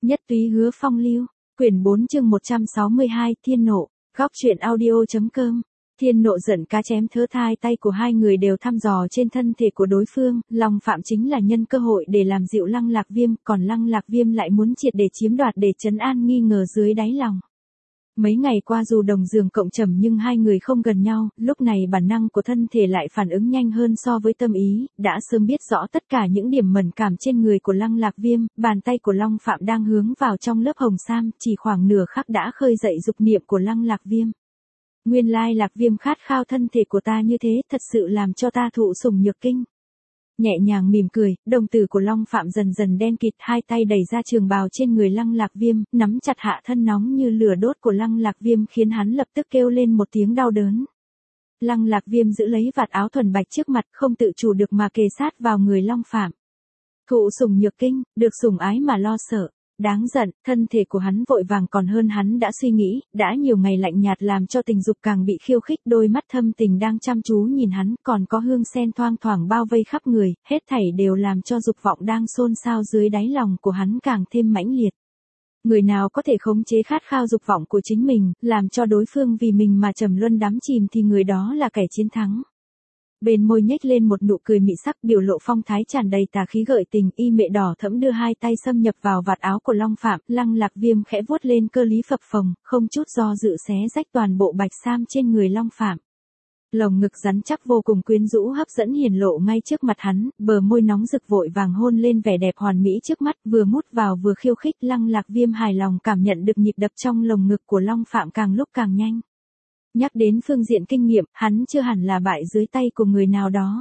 Nhất túy hứa phong lưu, quyển 4 chương 162, thiên nộ, góc truyện audio.com. Thiên nộ giận cá chém thớ thai, tay của hai người đều thăm dò trên thân thể của đối phương, Long Phạm chính là nhân cơ hội để làm dịu Lăng Lạc Viêm, còn Lăng Lạc Viêm lại muốn triệt để chiếm đoạt để trấn an nghi ngờ dưới đáy lòng. Mấy ngày qua dù đồng giường cộng trầm nhưng hai người không gần nhau, lúc này bản năng của thân thể lại phản ứng nhanh hơn so với tâm ý, đã sớm biết rõ tất cả những điểm mẫn cảm trên người của Lăng Lạc Viêm, bàn tay của Long Phạm đang hướng vào trong lớp hồng sam, chỉ khoảng nửa khắc đã khơi dậy dục niệm của Lăng Lạc Viêm. Nguyên lai Lạc Viêm khát khao thân thể của ta như thế, thật sự làm cho ta thụ sủng nhược kinh. Nhẹ nhàng mỉm cười, đồng tử của Long Phạm dần dần đen kịt, hai tay đẩy ra trường bào trên người Lăng Lạc Viêm, nắm chặt hạ thân nóng như lửa đốt của Lăng Lạc Viêm khiến hắn lập tức kêu lên một tiếng đau đớn. Lăng Lạc Viêm giữ lấy vạt áo thuần bạch trước mặt, không tự chủ được mà kề sát vào người Long Phạm. Thụ sủng nhược kinh, được sủng ái mà lo sợ. Đáng giận, thân thể của hắn vội vàng còn hơn hắn đã suy nghĩ, đã nhiều ngày lạnh nhạt làm cho tình dục càng bị khiêu khích, đôi mắt thâm tình đang chăm chú nhìn hắn, còn có hương sen thoang thoảng bao vây khắp người, hết thảy đều làm cho dục vọng đang xôn xao dưới đáy lòng của hắn càng thêm mãnh liệt. Người nào có thể khống chế khát khao dục vọng của chính mình, làm cho đối phương vì mình mà trầm luân đắm chìm thì người đó là kẻ chiến thắng. Bên môi nhếch lên một nụ cười mị sắc, biểu lộ phong thái tràn đầy tà khí gợi tình, y mệ đỏ thẫm đưa hai tay xâm nhập vào vạt áo của Long Phạm, Lăng Lạc Viêm khẽ vuốt lên cơ lý phập phồng, không chút do dự xé rách toàn bộ bạch sam trên người Long Phạm. Lồng ngực rắn chắc vô cùng quyến rũ hấp dẫn hiển lộ ngay trước mặt hắn, bờ môi nóng rực vội vàng hôn lên vẻ đẹp hoàn mỹ trước mắt, vừa mút vào vừa khiêu khích. Lăng Lạc Viêm hài lòng cảm nhận được nhịp đập trong lồng ngực của Long Phạm càng lúc càng nhanh. Nhắc đến phương diện kinh nghiệm, hắn chưa hẳn là bại dưới tay của người nào đó.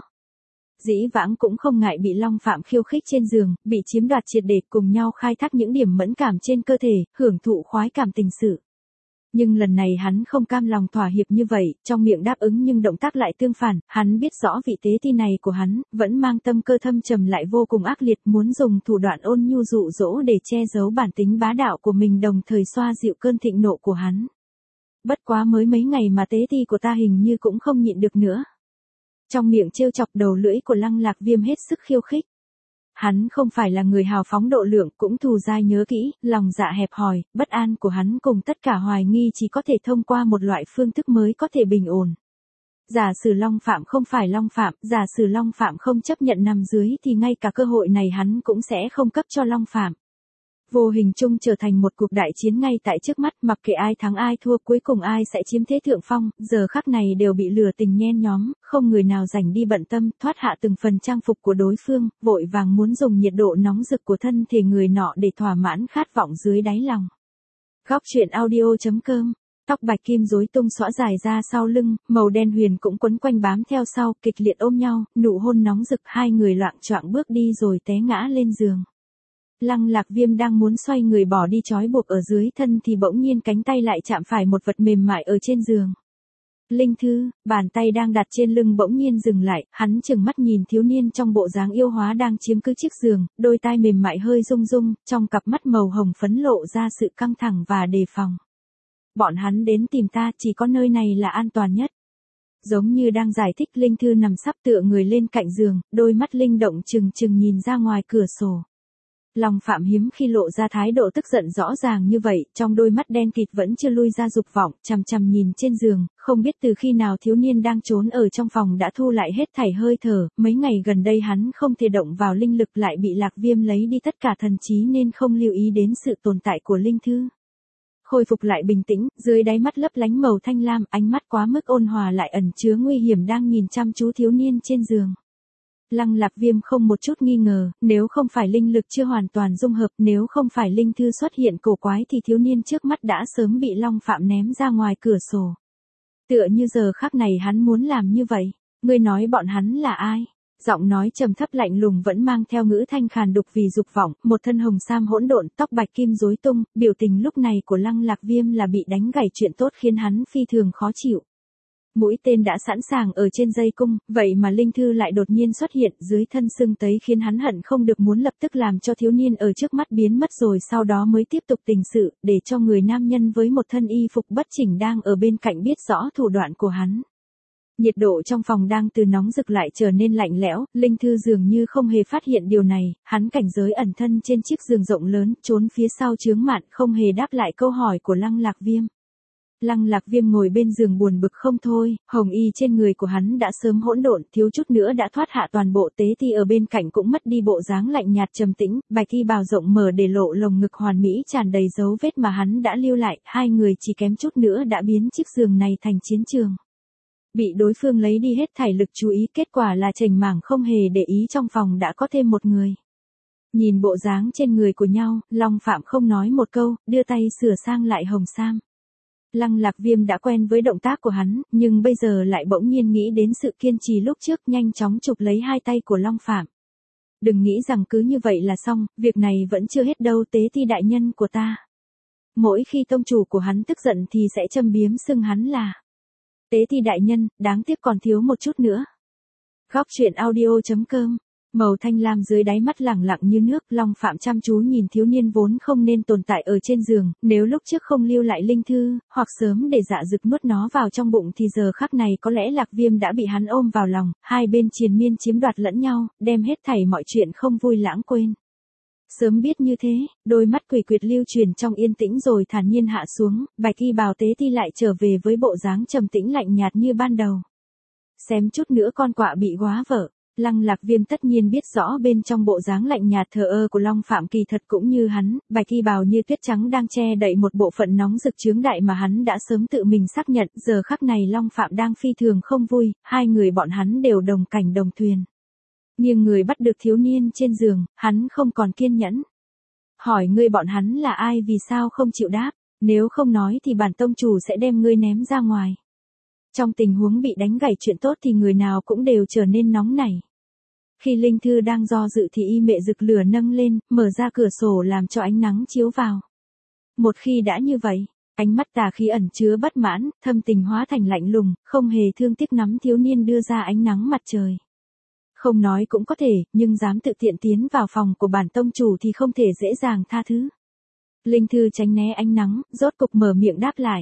Dĩ vãng cũng không ngại bị Long Phạm khiêu khích trên giường, bị chiếm đoạt triệt để, cùng nhau khai thác những điểm mẫn cảm trên cơ thể, hưởng thụ khoái cảm tình sự. Nhưng lần này hắn không cam lòng thỏa hiệp như vậy, trong miệng đáp ứng nhưng động tác lại tương phản, hắn biết rõ vị tế ti này của hắn, vẫn mang tâm cơ thâm trầm lại vô cùng ác liệt, muốn dùng thủ đoạn ôn nhu dụ dỗ để che giấu bản tính bá đạo của mình, đồng thời xoa dịu cơn thịnh nộ của hắn. Bất quá mới mấy ngày mà tế ti của ta hình như cũng không nhịn được nữa. Trong miệng trêu chọc, đầu lưỡi của Lăng Lạc Viêm hết sức khiêu khích. Hắn không phải là người hào phóng độ lượng, cũng thù dai nhớ kỹ, lòng dạ hẹp hòi, bất an của hắn cùng tất cả hoài nghi chỉ có thể thông qua một loại phương thức mới có thể bình ổn. Giả sử Long Phạm không phải Long Phạm, giả sử Long Phạm không chấp nhận nằm dưới thì ngay cả cơ hội này hắn cũng sẽ không cấp cho Long Phạm. Vô hình chung trở thành một cuộc đại chiến ngay tại trước mắt, mặc kệ ai thắng ai thua, cuối cùng ai sẽ chiếm thế thượng phong, giờ khắc này đều bị lửa tình nhen nhóm, không người nào rảnh đi bận tâm, thoát hạ từng phần trang phục của đối phương, vội vàng muốn dùng nhiệt độ nóng rực của thân thể người nọ để thỏa mãn khát vọng dưới đáy lòng. Góc truyện audio.com. Tóc bạch kim rối tung xõa dài ra sau lưng, màu đen huyền cũng quấn quanh bám theo sau, kịch liệt ôm nhau, nụ hôn nóng rực, hai người loạng choạng bước đi rồi té ngã lên giường. Lăng Lạc Viêm đang muốn xoay người bỏ đi trói buộc ở dưới thân thì bỗng nhiên cánh tay lại chạm phải một vật mềm mại ở trên giường. Linh Thư, bàn tay đang đặt trên lưng bỗng nhiên dừng lại, hắn chừng mắt nhìn thiếu niên trong bộ dáng yêu hóa đang chiếm cứ chiếc giường, đôi tai mềm mại hơi rung rung, trong cặp mắt màu hồng phấn lộ ra sự căng thẳng và đề phòng. Bọn hắn đến tìm ta, chỉ có nơi này là an toàn nhất. Giống như đang giải thích, Linh Thư nằm sắp tựa người lên cạnh giường, đôi mắt linh động trừng trừng nhìn ra ngoài cửa sổ. Long Phạm hiếm khi lộ ra thái độ tức giận rõ ràng như vậy, trong đôi mắt đen kịt vẫn chưa lui ra dục vọng, chằm chằm nhìn trên giường, không biết từ khi nào thiếu niên đang trốn ở trong phòng đã thu lại hết thảy hơi thở, mấy ngày gần đây hắn không thể động vào linh lực, lại bị Lạc Viêm lấy đi tất cả thần trí nên không lưu ý đến sự tồn tại của Linh Thư. Khôi phục lại bình tĩnh, dưới đáy mắt lấp lánh màu thanh lam, ánh mắt quá mức ôn hòa lại ẩn chứa nguy hiểm đang nhìn chăm chú thiếu niên trên giường. Lăng Lạc Viêm không một chút nghi ngờ, nếu không phải linh lực chưa hoàn toàn dung hợp, nếu không phải Linh Thư xuất hiện cổ quái thì thiếu niên trước mắt đã sớm bị Long Phạm ném ra ngoài cửa sổ. Tựa như giờ khắc này hắn muốn làm như vậy. Ngươi nói bọn hắn là ai? Giọng nói trầm thấp lạnh lùng vẫn mang theo ngữ thanh khàn đục vì dục vọng, một thân hồng sam hỗn độn, tóc bạch kim rối tung, biểu tình lúc này của Lăng Lạc Viêm là bị đánh gãy chuyện tốt khiến hắn phi thường khó chịu. Mũi tên đã sẵn sàng ở trên dây cung, vậy mà Linh Thư lại đột nhiên xuất hiện dưới thân sưng tấy khiến hắn hận không được muốn lập tức làm cho thiếu niên ở trước mắt biến mất rồi sau đó mới tiếp tục tình sự, để cho người nam nhân với một thân y phục bất chỉnh đang ở bên cạnh biết rõ thủ đoạn của hắn. Nhiệt độ trong phòng đang từ nóng rực lại trở nên lạnh lẽo, Linh Thư dường như không hề phát hiện điều này, hắn cảnh giới ẩn thân trên chiếc giường rộng lớn, trốn phía sau chướng mạn, không hề đáp lại câu hỏi của Lăng Lạc Viêm. Lăng Lạc Viêm ngồi bên giường buồn bực không thôi, hồng y trên người của hắn đã sớm hỗn độn, thiếu chút nữa đã thoát hạ toàn bộ, Tế Ti ở bên cạnh cũng mất đi bộ dáng lạnh nhạt trầm tĩnh, bạch y bào rộng mở để lộ lồng ngực hoàn mỹ tràn đầy dấu vết mà hắn đã lưu lại, hai người chỉ kém chút nữa đã biến chiếc giường này thành chiến trường. Bị đối phương lấy đi hết thảy lực chú ý, kết quả là Trành Mảng không hề để ý trong phòng đã có thêm một người. Nhìn bộ dáng trên người của nhau, Long Phạm không nói một câu, đưa tay sửa sang lại hồng sam. Lăng Lạc Viêm đã quen với động tác của hắn, nhưng bây giờ lại bỗng nhiên nghĩ đến sự kiên trì lúc trước, nhanh chóng chụp lấy hai tay của Long Phạm. Đừng nghĩ rằng cứ như vậy là xong, việc này vẫn chưa hết đâu, Tế Ti đại nhân của ta. Mỗi khi tông chủ của hắn tức giận thì sẽ châm biếm xưng hắn là Tế Ti đại nhân, đáng tiếc còn thiếu một chút nữa. Góc truyện audio.com. Màu thanh lam dưới đáy mắt lẳng lặng như nước, Long Phạm chăm chú nhìn thiếu niên vốn không nên tồn tại ở trên giường, nếu lúc trước không lưu lại linh thư, hoặc sớm để Dạ Dực nuốt nó vào trong bụng thì giờ khắc này có lẽ Lạc Viêm đã bị hắn ôm vào lòng, hai bên triền miên chiếm đoạt lẫn nhau, đem hết thảy mọi chuyện không vui lãng quên. Sớm biết như thế, đôi mắt quỷ quyệt lưu truyền trong yên tĩnh rồi thản nhiên hạ xuống, bạch y bào Tế Ti lại trở về với bộ dáng trầm tĩnh lạnh nhạt như ban đầu. Xém chút nữa con quạ bị góa vợ. Lăng Lạc Viêm tất nhiên biết rõ bên trong bộ dáng lạnh nhạt thờ ơ của Long Phạm kỳ thật cũng như hắn, bạch y bào như tuyết trắng đang che đậy một bộ phận nóng rực chướng đại mà hắn đã sớm tự mình xác nhận, giờ khắc này Long Phạm đang phi thường không vui, hai người bọn hắn đều đồng cảnh đồng thuyền. Nhưng người bắt được thiếu niên trên giường, hắn không còn kiên nhẫn. Hỏi ngươi bọn hắn là ai, vì sao không chịu đáp, nếu không nói thì bản tông chủ sẽ đem ngươi ném ra ngoài. Trong tình huống bị đánh gãy chuyện tốt thì người nào cũng đều trở nên nóng nảy. Khi Linh Thư đang do dự thì y mệ rực lửa nâng lên, mở ra cửa sổ làm cho ánh nắng chiếu vào. Một khi đã như vậy, ánh mắt tà khí ẩn chứa bất mãn, thâm tình hóa thành lạnh lùng, không hề thương tiếc nắm thiếu niên đưa ra ánh nắng mặt trời. Không nói cũng có thể, nhưng dám tự tiện tiến vào phòng của bản tông chủ thì không thể dễ dàng tha thứ. Linh Thư tránh né ánh nắng, rốt cục mở miệng đáp lại.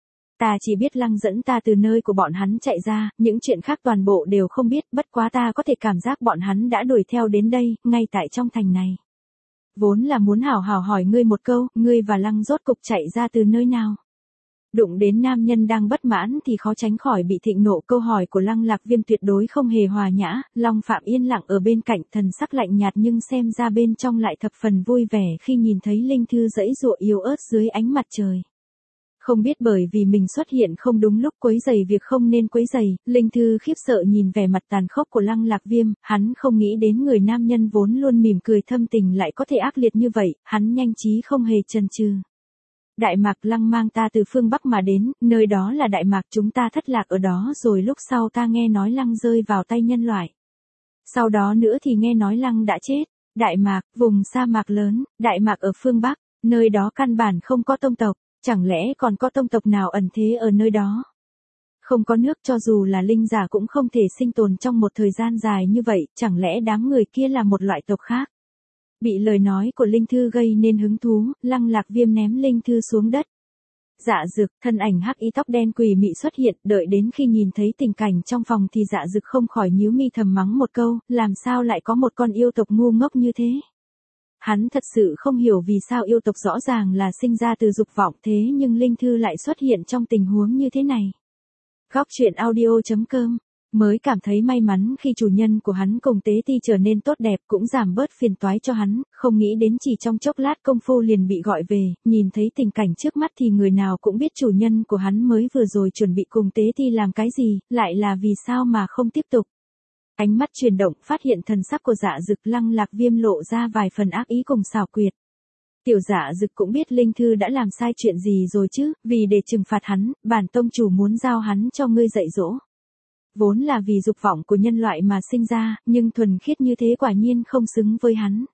Ta chỉ biết Lăng dẫn ta từ nơi của bọn hắn chạy ra, những chuyện khác toàn bộ đều không biết, bất quá ta có thể cảm giác bọn hắn đã đuổi theo đến đây, ngay tại trong thành này. Vốn là muốn hảo hảo hỏi ngươi một câu, ngươi và Lăng rốt cục chạy ra từ nơi nào? Đụng đến nam nhân đang bất mãn thì khó tránh khỏi bị thịnh nộ, câu hỏi của Lăng Lạc Viêm tuyệt đối không hề hòa nhã, Long Phạm yên lặng ở bên cạnh, thần sắc lạnh nhạt nhưng xem ra bên trong lại thập phần vui vẻ khi nhìn thấy Linh Thư giãy giụa yếu ớt dưới ánh mặt trời. Không biết bởi vì mình xuất hiện không đúng lúc quấy rầy việc không nên quấy rầy, Linh Thư khiếp sợ nhìn vẻ mặt tàn khốc của Lăng Lạc Viêm, hắn không nghĩ đến người nam nhân vốn luôn mỉm cười thâm tình lại có thể ác liệt như vậy, hắn nhanh trí không hề chần chừ. Đại Mạc Lăng mang ta từ phương Bắc mà đến, nơi đó là Đại Mạc, chúng ta thất lạc ở đó rồi lúc sau ta nghe nói Lăng rơi vào tay nhân loại. Sau đó nữa thì nghe nói Lăng đã chết. Đại Mạc, vùng sa mạc lớn, Đại Mạc ở phương Bắc, nơi đó căn bản không có tông tộc. Chẳng lẽ còn có tông tộc nào ẩn thế ở nơi đó? Không có nước, cho dù là linh giả cũng không thể sinh tồn trong một thời gian dài như vậy, chẳng lẽ đám người kia là một loại tộc khác? Bị lời nói của Linh Thư gây nên hứng thú, Lăng Lạc Viêm ném Linh Thư xuống đất. Dạ Dực, thân ảnh hắc y tóc đen quỷ mị xuất hiện, đợi đến khi nhìn thấy tình cảnh trong phòng thì Dạ Dực không khỏi nhíu mi thầm mắng một câu, làm sao lại có một con yêu tộc ngu ngốc như thế? Hắn thật sự không hiểu vì sao yêu tộc rõ ràng là sinh ra từ dục vọng thế nhưng Linh Thư lại xuất hiện trong tình huống như thế này. Góc truyện audio.com. Mới cảm thấy may mắn khi chủ nhân của hắn cùng Tế Ti trở nên tốt đẹp cũng giảm bớt phiền toái cho hắn, không nghĩ đến chỉ trong chốc lát công phu liền bị gọi về, nhìn thấy tình cảnh trước mắt thì người nào cũng biết chủ nhân của hắn mới vừa rồi chuẩn bị cùng Tế Ti làm cái gì, lại là vì sao mà không tiếp tục. Ánh mắt chuyển động phát hiện thần sắc của Dạ Dực, Lăng Lạc Viêm lộ ra vài phần ác ý cùng xảo quyệt. Tiểu Dạ Dực cũng biết Linh Thư đã làm sai chuyện gì rồi chứ, vì để trừng phạt hắn, bản tông chủ muốn giao hắn cho ngươi dạy dỗ. Vốn là vì dục vọng của nhân loại mà sinh ra, nhưng thuần khiết như thế quả nhiên không xứng với hắn.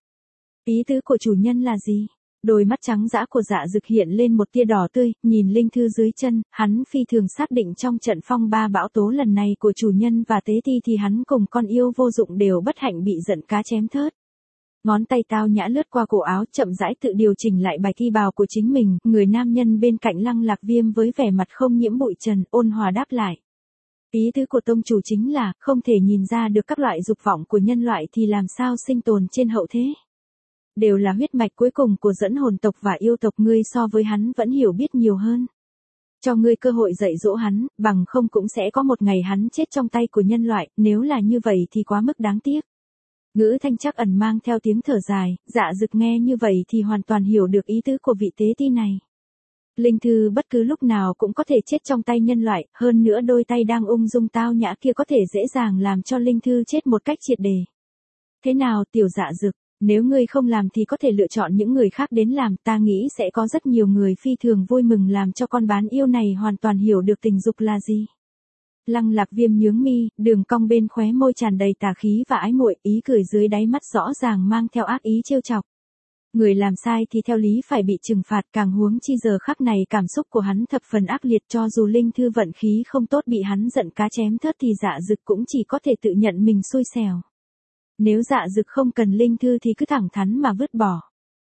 Ý tứ của chủ nhân là gì? Đôi mắt trắng dã của Dạ Dực hiện lên một tia đỏ tươi, nhìn Linh Thư dưới chân, hắn phi thường xác định trong trận phong ba bão tố lần này của chủ nhân và Tế Ti thì hắn cùng con yêu vô dụng đều bất hạnh bị giận cá chém thớt. Ngón tay tao nhã lướt qua cổ áo, chậm rãi tự điều chỉnh lại bạch y bào của chính mình, người nam nhân bên cạnh Lăng Lạc Viêm với vẻ mặt không nhiễm bụi trần, ôn hòa đáp lại. Ý tứ của tông chủ chính là, không thể nhìn ra được các loại dục vọng của nhân loại thì làm sao sinh tồn trên hậu thế. Đều là huyết mạch cuối cùng của dẫn hồn tộc và yêu tộc, ngươi so với hắn vẫn hiểu biết nhiều hơn. Cho ngươi cơ hội dạy dỗ hắn, bằng không cũng sẽ có một ngày hắn chết trong tay của nhân loại, nếu là như vậy thì quá mức đáng tiếc. Ngữ thanh chắc ẩn mang theo tiếng thở dài, Dạ Dực nghe như vậy thì hoàn toàn hiểu được ý tứ của vị tế ti này. Linh thư bất cứ lúc nào cũng có thể chết trong tay nhân loại, hơn nữa đôi tay đang ung dung tao nhã kia có thể dễ dàng làm cho Linh thư chết một cách triệt để. Thế nào tiểu Dạ Dực, nếu ngươi không làm thì có thể lựa chọn những người khác đến làm, ta nghĩ sẽ có rất nhiều người phi thường vui mừng làm cho con bán yêu này hoàn toàn hiểu được tình dục là gì. Lăng Lạc Viêm nhướng mi, đường cong bên khóe môi tràn đầy tà khí và ái muội, ý cười dưới đáy mắt rõ ràng mang theo ác ý trêu chọc. Người làm sai thì theo lý phải bị trừng phạt, càng huống chi giờ khắc này cảm xúc của hắn thập phần ác liệt, cho dù Linh thư vận khí không tốt bị hắn giận cá chém thớt thì Dạ Dực cũng chỉ có thể tự nhận mình xui xẻo. Nếu Dạ Dực không cần Linh thư thì cứ thẳng thắn mà vứt bỏ.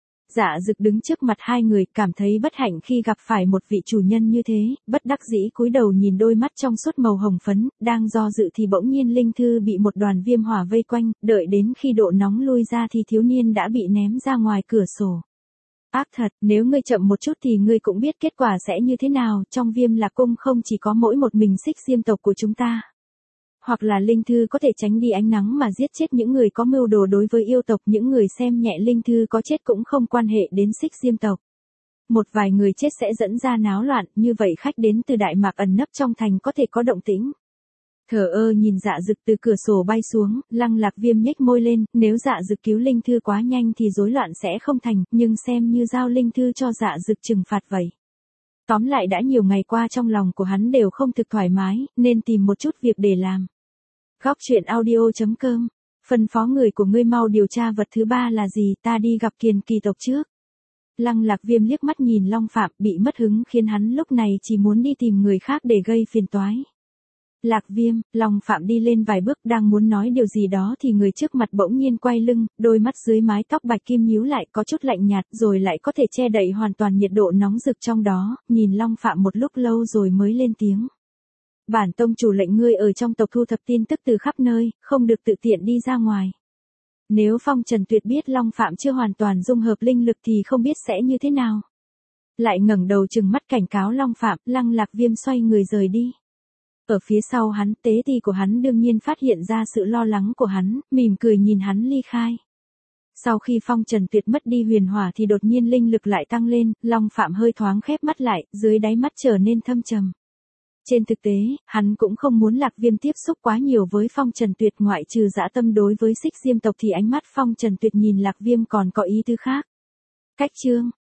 Dạ Dực đứng trước mặt hai người, cảm thấy bất hạnh khi gặp phải một vị chủ nhân như thế, bất đắc dĩ cúi đầu nhìn đôi mắt trong suốt màu hồng phấn, đang do dự thì bỗng nhiên Linh thư bị một đoàn viêm hỏa vây quanh, đợi đến khi độ nóng lui ra thì thiếu niên đã bị ném ra ngoài cửa sổ. Ác thật, nếu ngươi chậm một chút thì ngươi cũng biết kết quả sẽ như thế nào, trong Viêm Lạc Cung không chỉ có mỗi một mình Xích Diêm tộc của chúng ta. Hoặc là Linh thư có thể tránh đi ánh nắng mà giết chết những người có mưu đồ đối với yêu tộc, những người xem nhẹ Linh thư có chết cũng không quan hệ đến Xích Diêm tộc. Một vài người chết sẽ dẫn ra náo loạn, như vậy khách đến từ Đại Mạc ẩn nấp trong thành có thể có động tĩnh. Thờ ơ nhìn Dạ Dực từ cửa sổ bay xuống, Lăng Lạc Viêm nhếch môi lên, nếu Dạ Dực cứu Linh thư quá nhanh thì rối loạn sẽ không thành, nhưng xem như giao Linh thư cho Dạ Dực trừng phạt vậy. Tóm lại đã nhiều ngày qua trong lòng của hắn đều không thực thoải mái, nên tìm một chút việc để làm. Góc truyện audio.com. Phân phó người của ngươi mau điều tra vật thứ ba là gì, ta đi gặp Kiền Kỳ tộc trước. Lăng Lạc Viêm liếc mắt nhìn Long Phạm, bị mất hứng khiến hắn lúc này chỉ muốn đi tìm người khác để gây phiền toái. Lạc Viêm, Long Phạm đi lên vài bước đang muốn nói điều gì đó thì người trước mặt bỗng nhiên quay lưng, đôi mắt dưới mái tóc bạch kim nhíu lại, có chút lạnh nhạt rồi lại có thể che đậy hoàn toàn nhiệt độ nóng rực trong đó, nhìn Long Phạm một lúc lâu rồi mới lên tiếng. Bản tông chủ lệnh ngươi ở trong tộc thu thập tin tức từ khắp nơi, không được tự tiện đi ra ngoài. Nếu Phong Trần Tuyệt biết Long Phạm chưa hoàn toàn dung hợp linh lực thì không biết sẽ như thế nào. Lại ngẩng đầu trừng mắt cảnh cáo Long Phạm, Lăng Lạc Viêm xoay người rời đi. Ở phía sau hắn, tế ti của hắn đương nhiên phát hiện ra sự lo lắng của hắn, mỉm cười nhìn hắn ly khai. Sau khi Phong Trần Tuyệt mất đi huyền hỏa thì đột nhiên linh lực lại tăng lên, Long Phạm hơi thoáng khép mắt lại, dưới đáy mắt trở nên thâm trầm. Trên thực tế, hắn cũng không muốn Lạc Viêm tiếp xúc quá nhiều với Phong Trần Tuyệt, ngoại trừ dã tâm đối với Xích Diêm tộc thì ánh mắt Phong Trần Tuyệt nhìn Lạc Viêm còn có ý tứ khác. Cách chương